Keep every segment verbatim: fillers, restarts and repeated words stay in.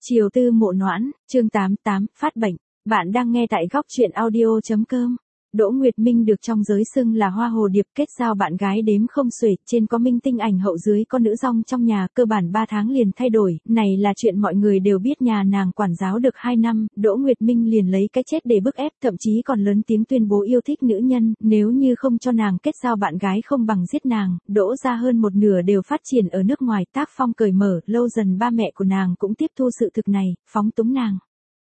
Chiều tư mộ noãn, chương tám mươi tám, phát bệnh. Bạn đang nghe tại góc truyện audio.com. Đỗ Nguyệt Minh được trong giới xưng là hoa hồ điệp, kết giao bạn gái đếm không xuể, trên có minh tinh ảnh hậu, dưới có nữ dong trong nhà, cơ bản ba tháng liền thay đổi, này là chuyện mọi người đều biết. Nhà nàng quản giáo được hai năm, Đỗ Nguyệt Minh liền lấy cái chết để bức ép, thậm chí còn lớn tiếng tuyên bố yêu thích nữ nhân, nếu như không cho nàng kết giao bạn gái không bằng giết nàng. Đỗ ra hơn một nửa đều phát triển ở nước ngoài, tác phong cởi mở, lâu dần ba mẹ của nàng cũng tiếp thu sự thực này, phóng túng nàng.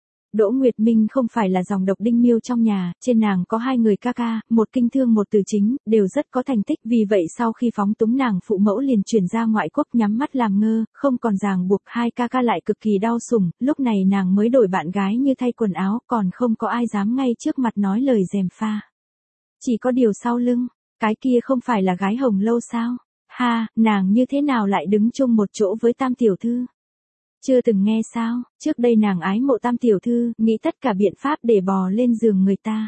Đỗ Nguyệt Minh không phải là dòng độc đinh miêu trong nhà, trên nàng có hai người ca ca, một kinh thương một từ chính, đều rất có thành tích, vì vậy sau khi phóng túng nàng, phụ mẫu liền chuyển ra ngoại quốc, nhắm mắt làm ngơ, không còn ràng buộc. Hai ca ca lại cực kỳ đau sủng, lúc này nàng mới đổi bạn gái như thay quần áo, còn không có ai dám ngay trước mặt nói lời gièm pha. Chỉ có điều sau lưng, cái kia không phải là gái hồng lâu sao? Ha, nàng như thế nào lại đứng chung một chỗ với Tam tiểu thư? Chưa từng nghe sao, trước đây nàng ái mộ Tam tiểu thư, nghĩ tất cả biện pháp để bò lên giường người ta.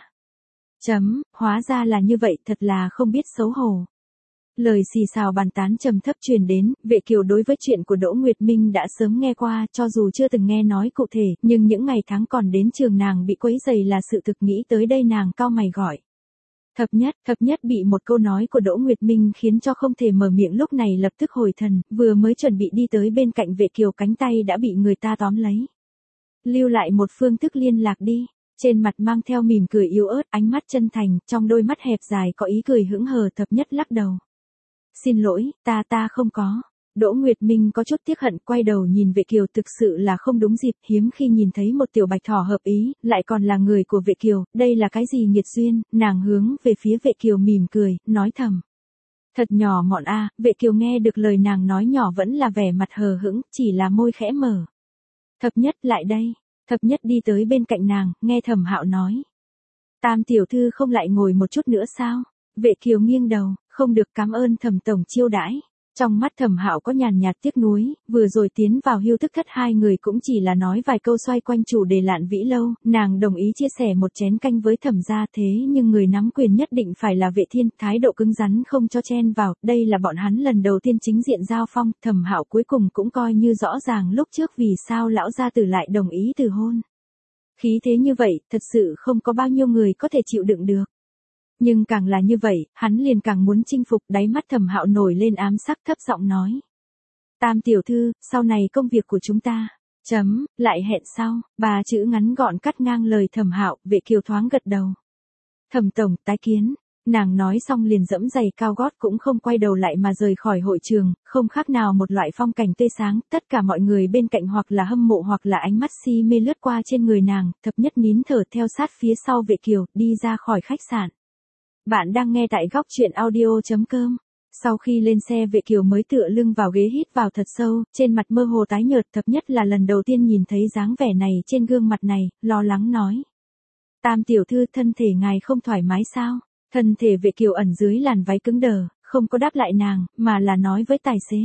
Chấm, hóa ra là như vậy, thật là không biết xấu hổ. Lời xì xào bàn tán trầm thấp truyền đến, Vệ Kiều đối với chuyện của Đỗ Nguyệt Minh đã sớm nghe qua, cho dù chưa từng nghe nói cụ thể, nhưng những ngày tháng còn đến trường nàng bị quấy rầy là sự thực. Nghĩ tới đây nàng cau mày gọi. Thập nhất, thập nhất bị một câu nói của Đỗ Nguyệt Minh khiến cho không thể mở miệng, lúc này lập tức hồi thần, vừa mới chuẩn bị đi tới bên cạnh Vệ Kiều, cánh tay đã bị người ta tóm lấy. Lưu lại một phương thức liên lạc đi, trên mặt mang theo mỉm cười yếu ớt, ánh mắt chân thành, trong đôi mắt hẹp dài có ý cười hững hờ. Thập nhất lắc đầu. Xin lỗi, ta ta không có. Đỗ Nguyệt Minh có chút tiếc hận, quay đầu nhìn Vệ Kiều, thực sự là không đúng dịp, hiếm khi nhìn thấy một tiểu bạch thỏ hợp ý, lại còn là người của Vệ Kiều, đây là cái gì nghiệt duyên. Nàng hướng về phía Vệ Kiều mỉm cười, nói thầm. Thật nhỏ mọn a. Vệ Kiều nghe được lời nàng nói nhỏ vẫn là vẻ mặt hờ hững, chỉ là môi khẽ mở. Thập nhất lại đây. Thập nhất đi tới bên cạnh nàng, nghe Thẩm Hạo nói. Tam tiểu thư không lại ngồi một chút nữa sao? Vệ Kiều nghiêng đầu, không được, cảm ơn Thẩm tổng chiêu đãi. Trong mắt Thẩm Hạo có nhàn nhạt tiếc nuối, vừa rồi tiến vào Hưu Thức Thất hai người cũng chỉ là nói vài câu xoay quanh chủ đề Lạn Vĩ Lâu, nàng đồng ý chia sẻ một chén canh với Thẩm gia, thế nhưng người nắm quyền nhất định phải là Vệ Thiên, thái độ cứng rắn không cho chen vào, đây là bọn hắn lần đầu tiên chính diện giao phong. Thẩm Hạo cuối cùng cũng coi như rõ ràng lúc trước vì sao lão gia tử lại đồng ý từ hôn. Khí thế như vậy, thật sự không có bao nhiêu người có thể chịu đựng được. Nhưng càng là như vậy, hắn liền càng muốn chinh phục. Đáy mắt Thẩm Hạo nổi lên ám sắc, thấp giọng nói. Tam tiểu thư, sau này công việc của chúng ta. Chấm, lại hẹn sau. Ba chữ ngắn gọn cắt ngang lời Thẩm Hạo. Vệ Kiều thoáng gật đầu. Thẩm tổng, tái kiến. Nàng nói xong liền dẫm giày cao gót, cũng không quay đầu lại mà rời khỏi hội trường, không khác nào một loại phong cảnh tươi sáng. Tất cả mọi người bên cạnh hoặc là hâm mộ hoặc là ánh mắt si mê lướt qua trên người nàng. Thập nhất nín thở theo sát phía sau Vệ Kiều, đi ra khỏi khách sạn. Bạn đang nghe tại góc truyện audio.com. Sau khi lên xe, Vệ Kiều mới tựa lưng vào ghế, hít vào thật sâu, trên mặt mơ hồ tái nhợt. Thập nhất là lần đầu tiên nhìn thấy dáng vẻ này trên gương mặt này, lo lắng nói. Tam tiểu thư, thân thể ngài không thoải mái sao? Thân thể Vệ Kiều ẩn dưới làn váy cứng đờ, không có đáp lại nàng, mà là nói với tài xế.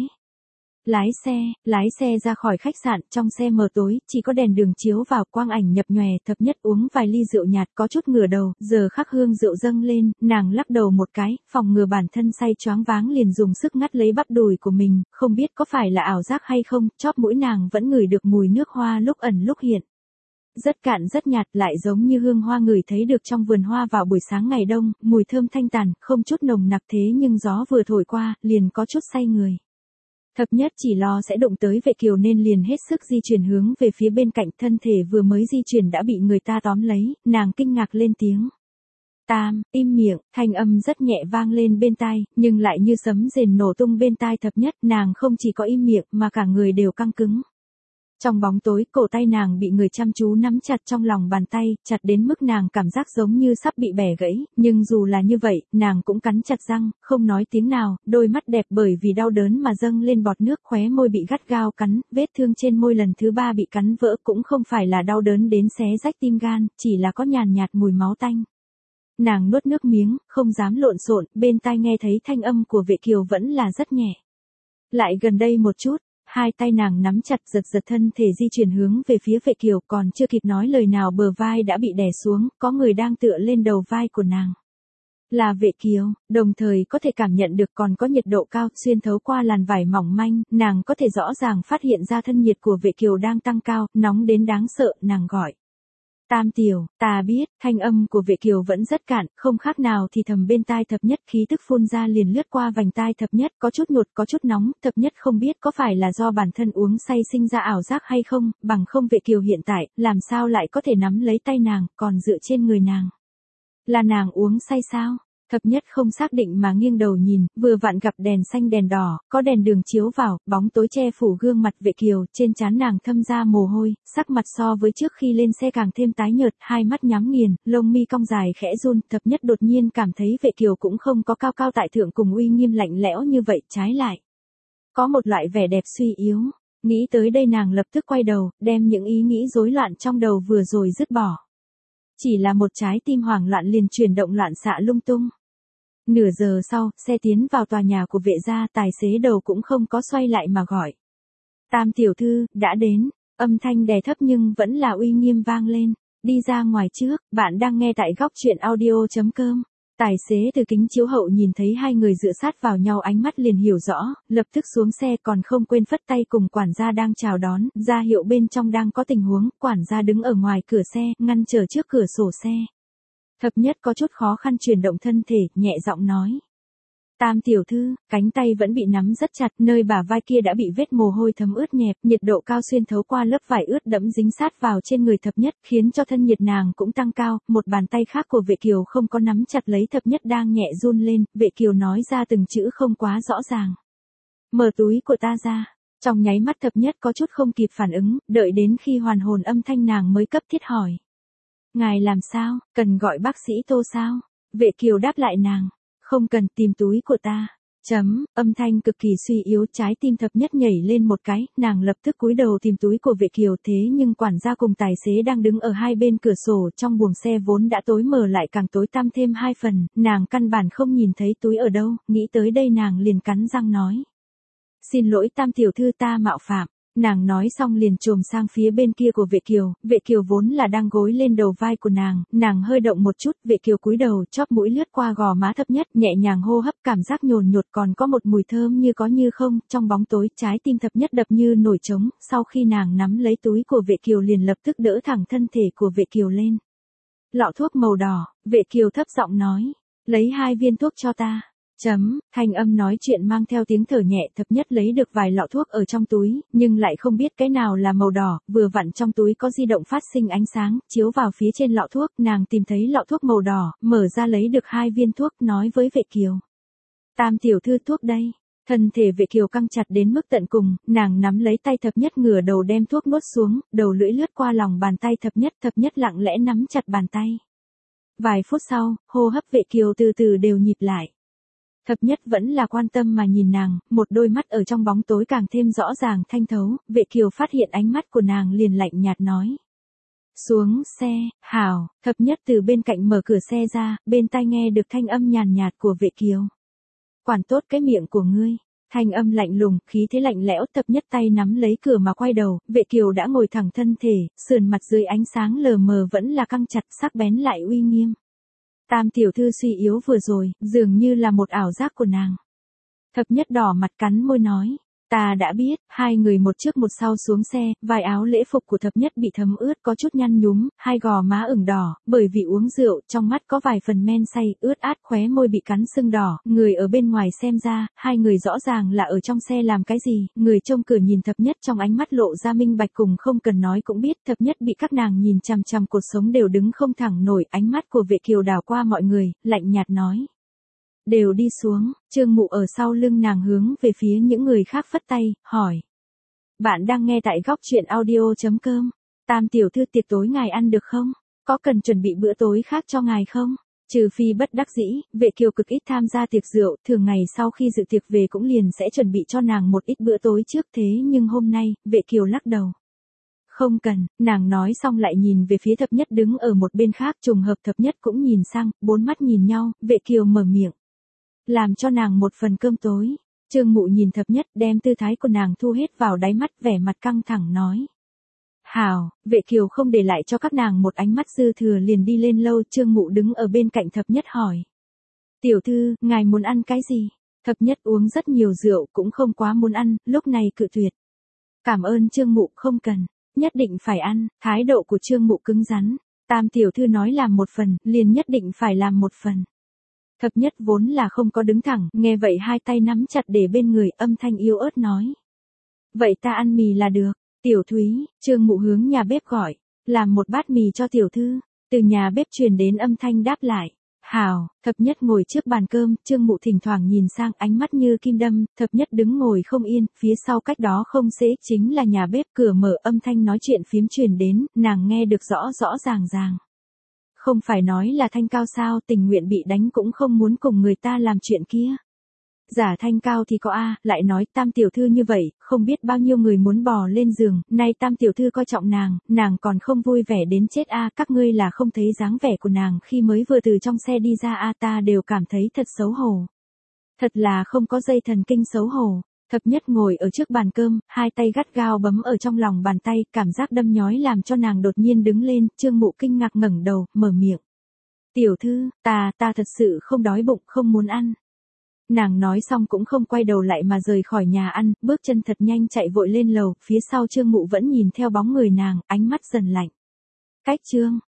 Lái xe, lái xe ra khỏi khách sạn, trong xe mờ tối, chỉ có đèn đường chiếu vào, quang ảnh nhập nhòe. Thập nhất uống vài ly rượu nhạt, có chút ngửa đầu, giờ khắc hương rượu dâng lên, nàng lắc đầu một cái, phòng ngừa bản thân say choáng váng liền dùng sức ngắt lấy bắp đùi của mình, không biết có phải là ảo giác hay không, chóp mũi nàng vẫn ngửi được mùi nước hoa lúc ẩn lúc hiện. Rất cạn rất nhạt, lại giống như hương hoa ngửi thấy được trong vườn hoa vào buổi sáng ngày đông, mùi thơm thanh tàn, không chút nồng nặc, thế nhưng gió vừa thổi qua, liền có chút say người. Thập nhất chỉ lo sẽ đụng tới Vệ Kiều nên liền hết sức di chuyển hướng về phía bên cạnh, thân thể vừa mới di chuyển đã bị người ta tóm lấy, nàng kinh ngạc lên tiếng. Tam, im miệng, thanh âm rất nhẹ vang lên bên tai, nhưng lại như sấm rền nổ tung bên tai Thập nhất. Nàng không chỉ có im miệng mà cả người đều căng cứng. Trong bóng tối, cổ tay nàng bị người chăm chú nắm chặt trong lòng bàn tay, chặt đến mức nàng cảm giác giống như sắp bị bẻ gãy, nhưng dù là như vậy, nàng cũng cắn chặt răng, không nói tiếng nào, đôi mắt đẹp bởi vì đau đớn mà dâng lên bọt nước, khóe môi bị gắt gao cắn, vết thương trên môi lần thứ ba bị cắn vỡ, cũng không phải là đau đớn đến xé rách tim gan, chỉ là có nhàn nhạt mùi máu tanh. Nàng nuốt nước miếng, không dám lộn xộn, bên tai nghe thấy thanh âm của Vệ Kiều vẫn là rất nhẹ. Lại gần đây một chút. Hai tay nàng nắm chặt, giật giật, thân thể di chuyển hướng về phía Vệ Kiều, còn chưa kịp nói lời nào bờ vai đã bị đè xuống, có người đang tựa lên đầu vai của nàng. Là Vệ Kiều, đồng thời có thể cảm nhận được còn có nhiệt độ cao xuyên thấu qua làn vải mỏng manh, nàng có thể rõ ràng phát hiện ra thân nhiệt của Vệ Kiều đang tăng cao, nóng đến đáng sợ, nàng gọi. Tam tiểu, ta biết, thanh âm của Vệ Kiều vẫn rất cạn, không khác nào thì thầm bên tai Thập Nhất, khí tức phun ra liền lướt qua vành tai Thập Nhất, có chút nhột, có chút nóng, Thập Nhất không biết có phải là do bản thân uống say sinh ra ảo giác hay không, bằng không Vệ Kiều hiện tại, làm sao lại có thể nắm lấy tay nàng, còn dựa trên người nàng. Là nàng uống say sao? Thập Nhất không xác định mà nghiêng đầu nhìn, vừa vặn gặp đèn xanh đèn đỏ, có đèn đường chiếu vào, bóng tối che phủ gương mặt Vệ Kiều, trên trán nàng thâm ra mồ hôi, sắc mặt so với trước khi lên xe càng thêm tái nhợt, hai mắt nhắm nghiền, lông mi cong dài khẽ run, Thập Nhất đột nhiên cảm thấy Vệ Kiều cũng không có cao cao tại thượng cùng uy nghiêm lạnh lẽo như vậy, trái lại. Có một loại vẻ đẹp suy yếu, nghĩ tới đây nàng lập tức quay đầu, đem những ý nghĩ rối loạn trong đầu vừa rồi dứt bỏ. Chỉ là một trái tim hoảng loạn liền chuyển động loạn xạ lung tung. Nửa giờ sau, xe tiến vào tòa nhà của Vệ gia, tài xế đầu cũng không có xoay lại mà gọi. Tam tiểu thư, đã đến, âm thanh đè thấp nhưng vẫn là uy nghiêm vang lên. Đi ra ngoài trước, bạn đang nghe tại góc truyện audio chấm com. Tài xế từ kính chiếu hậu nhìn thấy hai người dựa sát vào nhau, ánh mắt liền hiểu rõ, lập tức xuống xe còn không quên phất tay cùng quản gia đang chào đón, ra hiệu bên trong đang có tình huống, quản gia đứng ở ngoài cửa xe, ngăn trở trước cửa sổ xe. Thập Nhất có chút khó khăn chuyển động thân thể, nhẹ giọng nói. Tam tiểu thư, cánh tay vẫn bị nắm rất chặt, nơi bả vai kia đã bị vết mồ hôi thấm ướt nhẹp, nhiệt độ cao xuyên thấu qua lớp vải ướt đẫm dính sát vào trên người Thập Nhất, khiến cho thân nhiệt nàng cũng tăng cao, một bàn tay khác của Vệ Kiều không có nắm chặt lấy Thập Nhất đang nhẹ run lên, Vệ Kiều nói ra từng chữ không quá rõ ràng. Mở túi của ta ra. Trong nháy mắt Thập Nhất có chút không kịp phản ứng, đợi đến khi hoàn hồn âm thanh nàng mới cấp thiết hỏi. Ngài làm sao, cần gọi bác sĩ Tô sao? Vệ Kiều đáp lại nàng. Không cần, tìm túi của ta. Chấm, âm thanh cực kỳ suy yếu, trái tim Thập Nhất nhảy lên một cái, nàng lập tức cúi đầu tìm túi của Vệ Kiều, thế nhưng quản gia cùng tài xế đang đứng ở hai bên cửa sổ, trong buồng xe vốn đã tối mờ lại càng tối tăm thêm hai phần, nàng căn bản không nhìn thấy túi ở đâu, nghĩ tới đây nàng liền cắn răng nói. Xin lỗi Tam tiểu thư, ta mạo phạm. Nàng nói xong liền chồm sang phía bên kia của Vệ Kiều, Vệ Kiều vốn là đang gối lên đầu vai của nàng, nàng hơi động một chút, Vệ Kiều cúi đầu, chóp mũi lướt qua gò má Thập Nhất, nhẹ nhàng hô hấp, cảm giác nhồn nhột, còn có một mùi thơm như có như không, trong bóng tối, trái tim Thập Nhất đập như nổi trống, sau khi nàng nắm lấy túi của Vệ Kiều liền lập tức đỡ thẳng thân thể của Vệ Kiều lên. Lọ thuốc màu đỏ, Vệ Kiều thấp giọng nói, lấy hai viên thuốc cho ta. Chấm, thanh âm nói chuyện mang theo tiếng thở nhẹ, Thập Nhất lấy được vài lọ thuốc ở trong túi, nhưng lại không biết cái nào là màu đỏ, vừa vặn trong túi có di động phát sinh ánh sáng, chiếu vào phía trên lọ thuốc, nàng tìm thấy lọ thuốc màu đỏ, mở ra lấy được hai viên thuốc, nói với Vệ Kiều. Tam tiểu thư, thuốc đây. Thân thể Vệ Kiều căng chặt đến mức tận cùng, nàng nắm lấy tay Thập Nhất ngửa đầu đem thuốc nuốt xuống, đầu lưỡi lướt qua lòng bàn tay Thập Nhất, Thập Nhất lặng lẽ nắm chặt bàn tay. Vài phút sau, hô hấp Vệ Kiều từ từ đều nhịp lại. Thập Nhất vẫn là quan tâm mà nhìn nàng, một đôi mắt ở trong bóng tối càng thêm rõ ràng thanh thấu, Vệ Kiều phát hiện ánh mắt của nàng liền lạnh nhạt nói. Xuống xe, hảo, Thập Nhất từ bên cạnh mở cửa xe ra, bên tai nghe được thanh âm nhàn nhạt của Vệ Kiều. Quản tốt cái miệng của ngươi. Thanh âm lạnh lùng, khí thế lạnh lẽo, Thập Nhất tay nắm lấy cửa mà quay đầu, Vệ Kiều đã ngồi thẳng thân thể, sườn mặt dưới ánh sáng lờ mờ vẫn là căng chặt, sắc bén lại uy nghiêm. Tam tiểu thư suy yếu vừa rồi, dường như là một ảo giác của nàng. Thập Nhất đỏ mặt cắn môi nói. Ta đã biết, hai người một trước một sau xuống xe, vài áo lễ phục của Thập Nhất bị thấm ướt có chút nhăn nhúm, hai gò má ửng đỏ, bởi vì uống rượu, trong mắt có vài phần men say, ướt át, khóe môi bị cắn sưng đỏ, người ở bên ngoài xem ra, hai người rõ ràng là ở trong xe làm cái gì, người trông cửa nhìn Thập Nhất trong ánh mắt lộ ra minh bạch cùng không cần nói cũng biết, Thập Nhất bị các nàng nhìn chằm chằm cuộc sống đều đứng không thẳng nổi, ánh mắt của Vệ Kiều đảo qua mọi người, lạnh nhạt nói. Đều đi xuống, Trương Mụ ở sau lưng nàng hướng về phía những người khác phất tay, hỏi. Bạn đang nghe tại góc truyện audio chấm com. Tam tiểu thư, tiệc tối ngài ăn được không? Có cần chuẩn bị bữa tối khác cho ngài không? Trừ phi bất đắc dĩ, Vệ Kiều cực ít tham gia tiệc rượu, thường ngày sau khi dự tiệc về cũng liền sẽ chuẩn bị cho nàng một ít bữa tối trước, thế nhưng hôm nay, Vệ Kiều lắc đầu. Không cần, nàng nói xong lại nhìn về phía Thập Nhất đứng ở một bên khác, trùng hợp Thập Nhất cũng nhìn sang, bốn mắt nhìn nhau, Vệ Kiều mở miệng. Làm cho nàng một phần cơm tối. Trương Mụ nhìn Thập Nhất, đem tư thái của nàng thu hết vào đáy mắt, vẻ mặt căng thẳng nói. Hảo, Vệ Kiều không để lại cho các nàng một ánh mắt dư thừa liền đi lên lâu, Trương Mụ đứng ở bên cạnh Thập Nhất hỏi. Tiểu thư, ngài muốn ăn cái gì? Thập nhất uống rất nhiều rượu cũng không quá muốn ăn, lúc này cự tuyệt. Cảm ơn Trương Mụ, không cần, nhất định phải ăn, thái độ của Trương Mụ cứng rắn. Tam tiểu thư nói làm một phần, liền nhất định phải làm một phần. Thập nhất vốn là không có đứng thẳng, nghe vậy hai tay nắm chặt để bên người, âm thanh yếu ớt nói. Vậy ta ăn mì là được. Tiểu Thúy, Trương Mụ hướng nhà bếp gọi, làm một bát mì cho tiểu thư. Từ nhà bếp truyền đến âm thanh đáp lại. Hào, thập nhất ngồi trước bàn cơm, Trương Mụ thỉnh thoảng nhìn sang, ánh mắt như kim đâm, thập nhất đứng ngồi không yên, phía sau cách đó không xễ chính là nhà bếp, cửa mở, âm thanh nói chuyện phím truyền đến, nàng nghe được rõ rõ ràng ràng. Không phải nói là Thanh Cao sao, tình nguyện bị đánh cũng không muốn cùng người ta làm chuyện kia. Giả Thanh Cao thì có a, lại nói Tam tiểu thư như vậy, không biết bao nhiêu người muốn bò lên giường, nay Tam tiểu thư coi trọng nàng, nàng còn không vui vẻ đến chết a, các ngươi là không thấy dáng vẻ của nàng khi mới vừa từ trong xe đi ra a, ta đều cảm thấy thật xấu hổ. Thật là không có dây thần kinh xấu hổ. Thập nhất ngồi ở trước bàn cơm, hai tay gắt gao bấm ở trong lòng bàn tay, cảm giác đâm nhói làm cho nàng đột nhiên đứng lên, Trương Mụ kinh ngạc ngẩng đầu, mở miệng. Tiểu thư, ta, ta thật sự không đói bụng, không muốn ăn. Nàng nói xong cũng không quay đầu lại mà rời khỏi nhà ăn, bước chân thật nhanh chạy vội lên lầu, phía sau Trương Mụ vẫn nhìn theo bóng người nàng, ánh mắt dần lạnh. Cách Trương